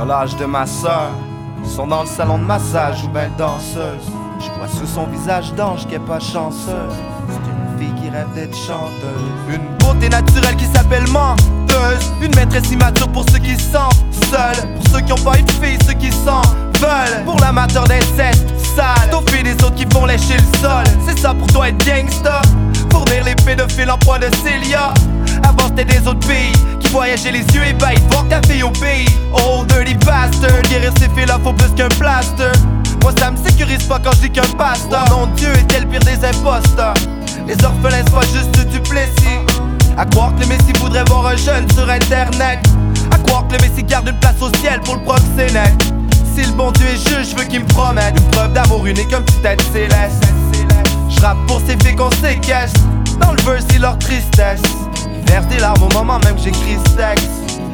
ont l'âge de ma sœur, sont dans le salon de massage ou belle danseuse. Je vois sous son visage d'ange qu'elle est pas chanceuse. C'est une fille qui rêve d'être chanteuse. Une beauté naturelle qui s'appelle menteuse. Une maîtresse immature pour ceux qui se sentent seuls. Pour ceux qui ont pas eu de filles, ceux qui s'en veulent. Pour l'amateur d'inceste sale, t'offrir des autres qui font lécher le sol. C'est ça pour toi être gangsta. Fournir les pédophiles en proie de Célia. Avant c'était des autres pays qui voyageaient les yeux ébahis de voir ta fille au pays. Oh dirty bastard, guérir ces filles-là faut plus qu'un plaster. Moi ça me sécurise pas quand je dis qu'un pasteur. Oh non Dieu était le pire des imposteurs. Les orphelins c'est pas juste du Plessis. À croire que le Messie voudrait voir un jeune sur internet. À croire que le Messie garde une place au ciel pour le proxénète. Si le bon Dieu est juste, je veux qu'il me promette une preuve d'amour unique, un petit être céleste. J'rappe pour ces filles qu'on séquestre. Dans le verse c'est leur tristesse. Ils versent des larmes au moment même que j'écris ce texte.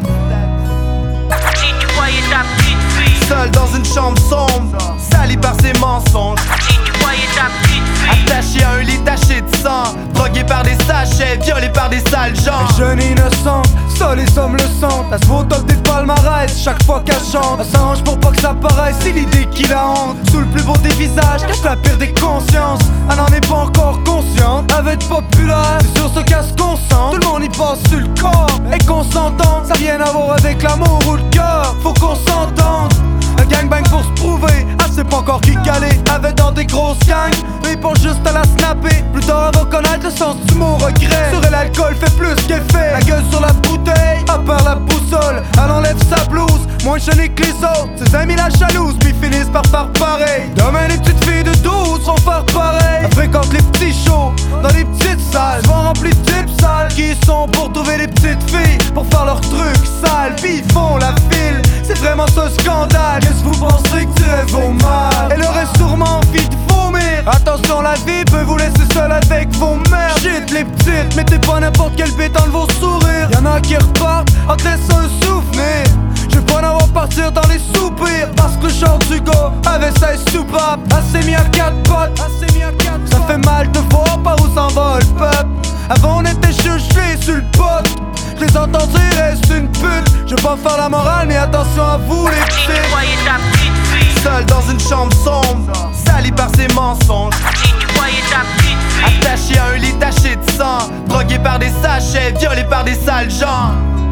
Si tu voyais ta petite fille Seul dans une chambre sombre, sali par ses mensonges. Si tu voyais ta petite fille Attaché à un lit taché de sang, drogué par des sachets, violé par des sales gens. Jeune innocente, seuls les hommes le sentent. Elle se vaut au top des palmarès chaque fois qu'elle chante. Elle s'arrange pour pas que ça paraisse, c'est l'idée qui la hante. Sous le plus beau des visages, cache la pire des consciences. Elle n'en est pas encore consciente, elle veut être populaire. C'est sur ce qu'elle se concentre, tout le monde y passe sur le corps. Et qu'on s'entende, ça n'a rien à voir avec l'amour ou le cœur. Faut qu'on s'entende. Un gangbang pour se prouver, elle sait pas encore qui caler. Elle va dans des grosses gangs, mais ils pensent juste à la snapper. Plus tard elle va connaître le sens du mot regret. Sur elle l'alcool fait plus qu'effet. La gueule sur la bouteille, à part la boussole. Elle enlève sa blouse, moins jeune que les autres. Ses amis la jalousent, puis finissent par faire pareil. Demain les petites filles de 12 vont faire pareil. Elle fréquente les petits shows, dans les petites salles. Souvent remplis de types sales, qui sont pour trouver les petites filles. Pour faire leurs trucs sales, puis ils font la file. C'est vraiment ce scandale. Qu'est-ce que vous pensez que dirait vos mal? Elle aurait sûrement envie de vomir. Attention, la vie peut vous laisser seul avec vos mères. Shit les petites, mettez pas n'importe quel bête dans vos sourires. Y'en a qui repartent en te laissant un souvenir. Je veux pas en avoir partir dans les soupirs. Parce que le genre du gars avait 16 soupapes. Elle s'est mis à 4 potes. Ça fait mal de voir par où s'en va le peuple. Avant on était chuchés sur le pot. Je les entends dire c'est une pute. Je veux pas faire la morale mais attention à vous les Si tu petits. voyais ta petite fille Seul dans une chambre sombre, sali par ses mensonges. Si tu voyais ta petite fille Attaché à un lit taché de sang, drogué par des sachets, violé par des sales gens.